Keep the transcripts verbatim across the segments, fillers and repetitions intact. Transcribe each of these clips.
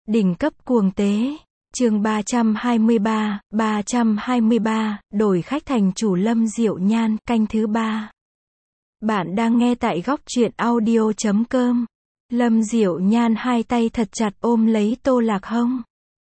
Đỉnh cấp cuồng tế. Chương ba trăm hai mươi ba, ba trăm hai mươi ba, đổi khách thành chủ Lâm Diệu Nhan, canh thứ ba. Bạn đang nghe tại góc truyện audio chấm com. Lâm Diệu Nhan hai tay thật chặt ôm lấy Tô Lạc hông.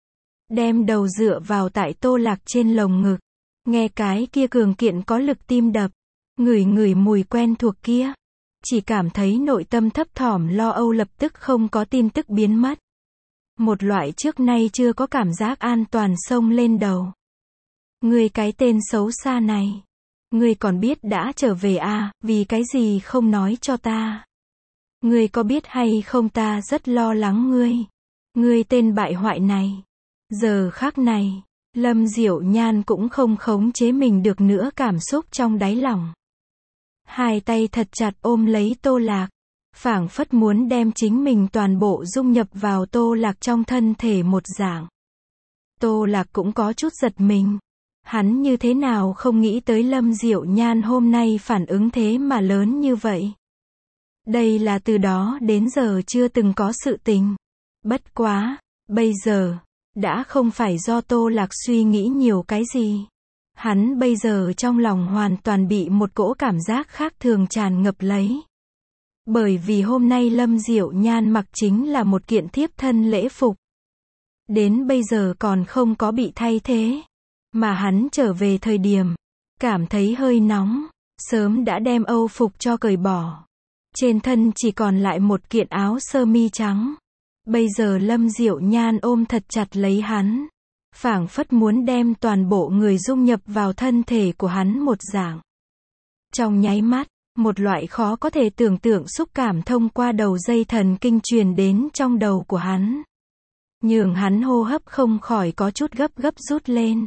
Đem đầu dựa vào tại Tô Lạc trên lồng ngực. Nghe cái kia cường kiện có lực tim đập. Ngửi ngửi mùi quen thuộc kia. Chỉ cảm thấy nội tâm thấp thỏm lo âu lập tức không có tin tức biến mất. Một loại trước nay chưa có cảm giác an toàn xông lên đầu. Ngươi cái tên xấu xa này. Ngươi còn biết đã trở về à, vì cái gì không nói cho ta. Ngươi có biết hay không ta rất lo lắng ngươi. Ngươi tên bại hoại này. Giờ khắc này, Lâm Diệu Nhan cũng không khống chế mình được nữa cảm xúc trong đáy lòng. Hai tay thật chặt ôm lấy Tô Lạc. Phảng phất muốn đem chính mình toàn bộ dung nhập vào Tô Lạc trong thân thể một dạng. Tô Lạc cũng có chút giật mình. Hắn như thế nào không nghĩ tới Lâm Diệu Nhan hôm nay phản ứng thế mà lớn như vậy. Đây là từ đó đến giờ chưa từng có sự tình. Bất quá, bây giờ, đã không phải do Tô Lạc suy nghĩ nhiều cái gì. Hắn bây giờ trong lòng hoàn toàn bị một cỗ cảm giác khác thường tràn ngập lấy. Bởi vì hôm nay Lâm Diệu Nhan mặc chính là một kiện thiếp thân lễ phục. Đến bây giờ còn không có bị thay thế. Mà hắn trở về thời điểm, cảm thấy hơi nóng, sớm đã đem âu phục cho cởi bỏ. Trên thân chỉ còn lại một kiện áo sơ mi trắng. Bây giờ Lâm Diệu Nhan ôm thật chặt lấy hắn. Phảng phất muốn đem toàn bộ người dung nhập vào thân thể của hắn một dạng. Trong nháy mắt, một loại khó có thể tưởng tượng xúc cảm thông qua đầu dây thần kinh truyền đến trong đầu của hắn. Nhường hắn hô hấp không khỏi có chút gấp gấp rút lên.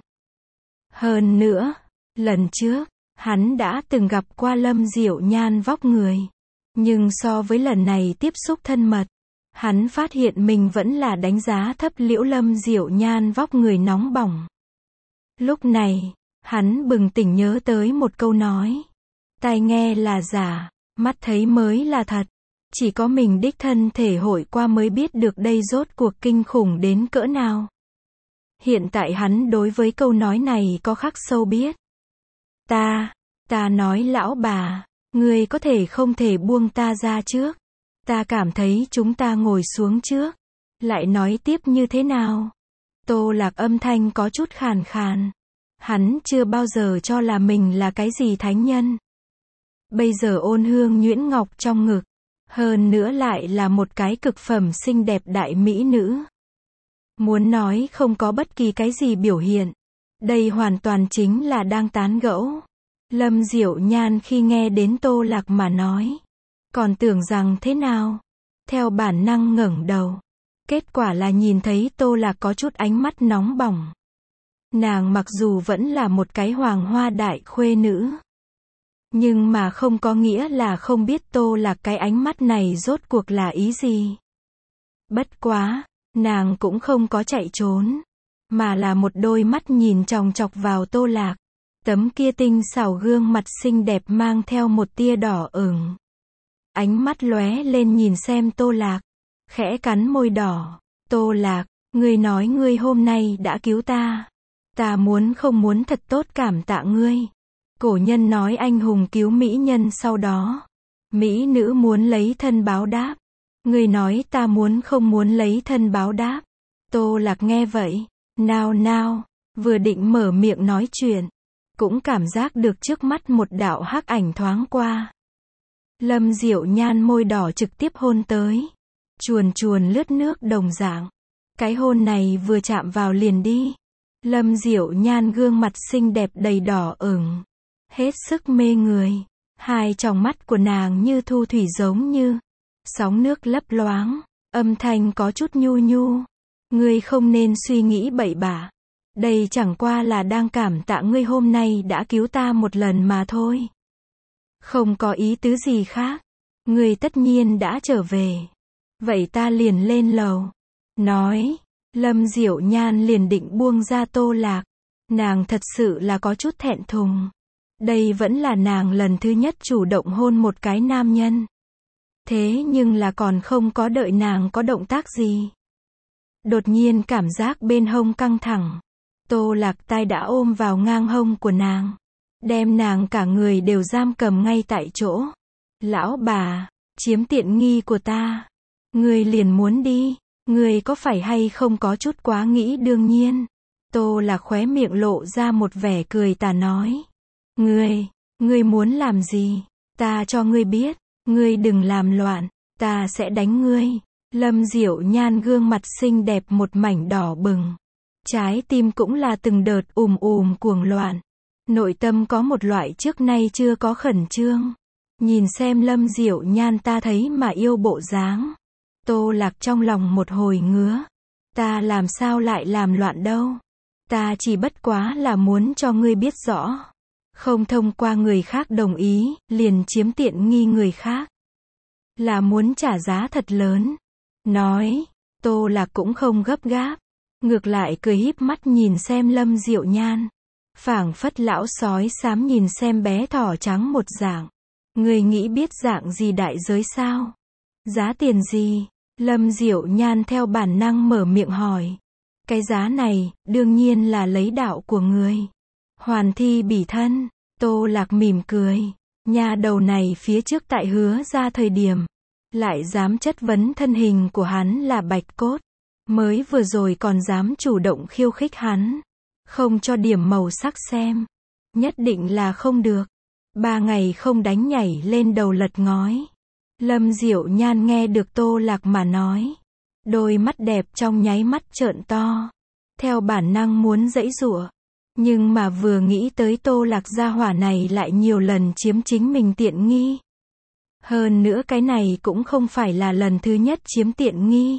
Hơn nữa, lần trước, hắn đã từng gặp qua Lâm Diệu Nhan vóc người. Nhưng so với lần này tiếp xúc thân mật, hắn phát hiện mình vẫn là đánh giá thấp liễu Lâm Diệu Nhan vóc người nóng bỏng. Lúc này, hắn bừng tỉnh nhớ tới một câu nói. Tai nghe là giả, mắt thấy mới là thật. Chỉ có mình đích thân thể hội qua mới biết được đây rốt cuộc kinh khủng đến cỡ nào. Hiện tại hắn đối với câu nói này có khắc sâu biết. Ta, ta nói lão bà, ngươi có thể không thể buông ta ra trước. Ta cảm thấy chúng ta ngồi xuống trước. Lại nói tiếp như thế nào? Tô Lạc âm thanh có chút khàn khàn. Hắn chưa bao giờ cho là mình là cái gì thánh nhân. Bây giờ ôn hương nhuyễn ngọc trong ngực. Hơn nữa lại là một cái cực phẩm xinh đẹp đại mỹ nữ. Muốn nói không có bất kỳ cái gì biểu hiện. Đây hoàn toàn chính là đang tán gẫu. Lâm Diệu Nhan khi nghe đến Tô Lạc mà nói. Còn tưởng rằng thế nào? Theo bản năng ngẩng đầu. Kết quả là nhìn thấy Tô Lạc có chút ánh mắt nóng bỏng. Nàng mặc dù vẫn là một cái hoàng hoa đại khuê nữ. Nhưng mà không có nghĩa là không biết Tô Lạc cái ánh mắt này rốt cuộc là ý gì. Bất quá, nàng cũng không có chạy trốn. Mà là một đôi mắt nhìn chòng chọc vào Tô Lạc. Tấm kia tinh xảo gương mặt xinh đẹp mang theo một tia đỏ ửng. Ánh mắt lóe lên nhìn xem Tô Lạc. Khẽ cắn môi đỏ. Tô Lạc, ngươi nói ngươi hôm nay đã cứu ta. Ta muốn không muốn thật tốt cảm tạ ngươi. Cổ nhân nói anh hùng cứu mỹ nhân sau đó. Mỹ nữ muốn lấy thân báo đáp. Ngươi nói ta muốn không muốn lấy thân báo đáp. Tô Lạc nghe vậy. Nao nao. Vừa định mở miệng nói chuyện. Cũng cảm giác được trước mắt một đạo hắc ảnh thoáng qua. Lâm Diệu Nhan môi đỏ trực tiếp hôn tới. Chuồn chuồn lướt nước đồng dạng. Cái hôn này vừa chạm vào liền đi. Lâm Diệu Nhan gương mặt xinh đẹp đầy đỏ ửng. Hết sức mê người. Hai tròng mắt của nàng như thu thủy giống như. Sóng nước lấp loáng. Âm thanh có chút nhu nhu. Ngươi không nên suy nghĩ bậy bạ. Đây chẳng qua là đang cảm tạ ngươi hôm nay đã cứu ta một lần mà thôi. Không có ý tứ gì khác. Ngươi tất nhiên đã trở về. Vậy ta liền lên lầu. Nói. Lâm Diệu Nhan liền định buông ra Tô Lạc. Nàng thật sự là có chút thẹn thùng. Đây vẫn là nàng lần thứ nhất chủ động hôn một cái nam nhân. Thế nhưng là còn không có đợi nàng có động tác gì. Đột nhiên cảm giác bên hông căng thẳng. Tô Lạc tay đã ôm vào ngang hông của nàng. Đem nàng cả người đều giam cầm ngay tại chỗ. Lão bà, chiếm tiện nghi của ta. Ngươi liền muốn đi. Ngươi có phải hay không có chút quá nghĩ đương nhiên. Tô Lạc khóe miệng lộ ra một vẻ cười tà nói. Ngươi, ngươi muốn làm gì? Ta cho ngươi biết. Ngươi đừng làm loạn. Ta sẽ đánh ngươi. Lâm Diệu Nhan gương mặt xinh đẹp một mảnh đỏ bừng. Trái tim cũng là từng đợt ùm ùm cuồng loạn. Nội tâm có một loại trước nay chưa có khẩn trương. Nhìn xem Lâm Diệu Nhan ta thấy mà yêu bộ dáng. Tô Lạc trong lòng một hồi ngứa. Ta làm sao lại làm loạn đâu. Ta chỉ bất quá là muốn cho ngươi biết rõ. Không thông qua người khác đồng ý, liền chiếm tiện nghi người khác. Là muốn trả giá thật lớn. Nói, Tô Lạc cũng không gấp gáp. Ngược lại cười híp mắt nhìn xem Lâm Diệu Nhan. Phảng phất lão sói xám nhìn xem bé thỏ trắng một dạng. Người nghĩ biết dạng gì đại giới sao? Giá tiền gì? Lâm Diệu Nhan theo bản năng mở miệng hỏi. Cái giá này, đương nhiên là lấy đạo của người. Hoàn thi bỉ thân. Tô Lạc mỉm cười. Nhà đầu này phía trước tại Hứa ra thời điểm. Lại dám chất vấn thân hình của hắn là bạch cốt. Mới vừa rồi còn dám chủ động khiêu khích hắn. Không cho điểm màu sắc xem. Nhất định là không được. Ba ngày không đánh nhảy lên đầu lật ngói. Lâm Diệu Nhan nghe được Tô Lạc mà nói. Đôi mắt đẹp trong nháy mắt trợn to. Theo bản năng muốn giãy giụa. Nhưng mà vừa nghĩ tới Tô Lạc gia hỏa này lại nhiều lần chiếm chính mình tiện nghi. Hơn nữa cái này cũng không phải là lần thứ nhất chiếm tiện nghi.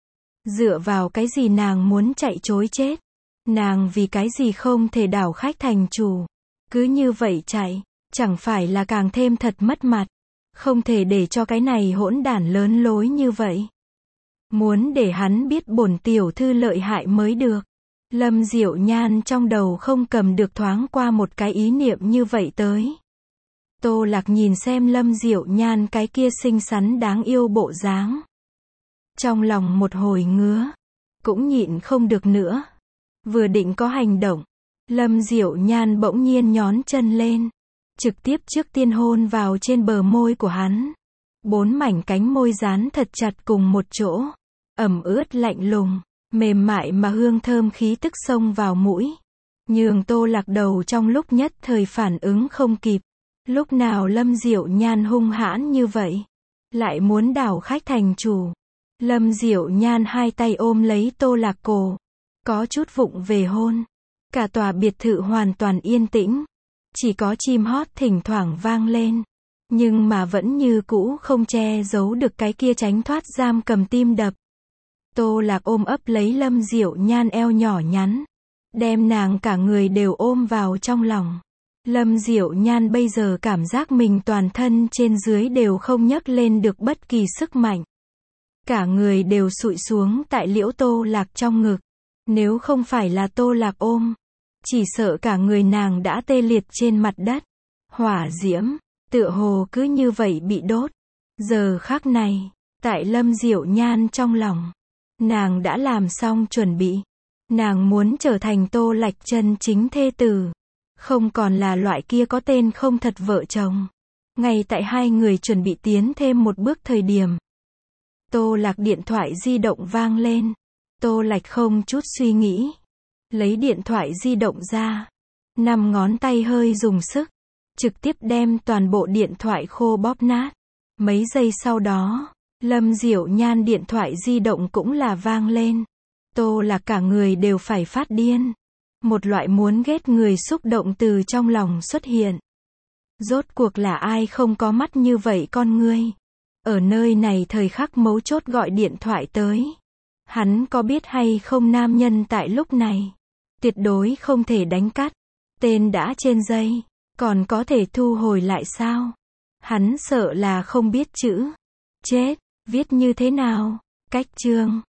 Dựa vào cái gì nàng muốn chạy trối chết? Nàng vì cái gì không thể đảo khách thành chủ? Cứ như vậy chạy, chẳng phải là càng thêm thật mất mặt. Không thể để cho cái này hỗn đản lớn lối như vậy. Muốn để hắn biết bổn tiểu thư lợi hại mới được. Lâm Diệu Nhan trong đầu không cầm được thoáng qua một cái ý niệm như vậy tới. Tô Lạc nhìn xem Lâm Diệu Nhan cái kia xinh xắn đáng yêu bộ dáng. Trong lòng một hồi ngứa. Cũng nhịn không được nữa. Vừa định có hành động. Lâm Diệu Nhan bỗng nhiên nhón chân lên. Trực tiếp trước tiên hôn vào trên bờ môi của hắn. Bốn mảnh cánh môi dán thật chặt cùng một chỗ. Ẩm ướt lạnh lùng. Mềm mại mà hương thơm khí tức xông vào mũi. Nhường Tô Lạc đầu trong lúc nhất thời phản ứng không kịp. Lúc nào Lâm Diệu Nhan hung hãn như vậy. Lại muốn đảo khách thành chủ. Lâm Diệu Nhan hai tay ôm lấy Tô Lạc cổ. Có chút vụng về hôn. Cả tòa biệt thự hoàn toàn yên tĩnh. Chỉ có chim hót thỉnh thoảng vang lên. Nhưng mà vẫn như cũ không che giấu được cái kia tránh thoát giam cầm tim đập. Tô Lạc ôm ấp lấy Lâm Diệu Nhan eo nhỏ nhắn. Đem nàng cả người đều ôm vào trong lòng. Lâm Diệu Nhan bây giờ cảm giác mình toàn thân trên dưới đều không nhấc lên được bất kỳ sức mạnh. Cả người đều sụi xuống tại liễu Tô Lạc trong ngực. Nếu không phải là Tô Lạc ôm, chỉ sợ cả người nàng đã tê liệt trên mặt đất. Hỏa diễm, tựa hồ cứ như vậy bị đốt. Giờ khắc này, tại Lâm Diệu Nhan trong lòng, nàng đã làm xong chuẩn bị. Nàng muốn trở thành Tô Lạc chân chính thê tử. Không còn là loại kia có tên không thật vợ chồng. Ngay tại hai người chuẩn bị tiến thêm một bước thời điểm. Tô Lạc điện thoại di động vang lên. Tô Lạc không chút suy nghĩ. Lấy điện thoại di động ra. Năm ngón tay hơi dùng sức. Trực tiếp đem toàn bộ điện thoại khô bóp nát. Mấy giây sau đó, Lâm Diệu Nhan điện thoại di động cũng là vang lên. Tô Lạc cả người đều phải phát điên. Một loại muốn ghét người xúc động từ trong lòng xuất hiện. Rốt cuộc là ai không có mắt như vậy con ngươi. Ở nơi này thời khắc mấu chốt gọi điện thoại tới. Hắn có biết hay không nam nhân tại lúc này. Tuyệt đối không thể đánh cắt. Tên đã trên dây. Còn có thể thu hồi lại sao? Hắn sợ là không biết chữ. Chết, viết như thế nào? Cách chương.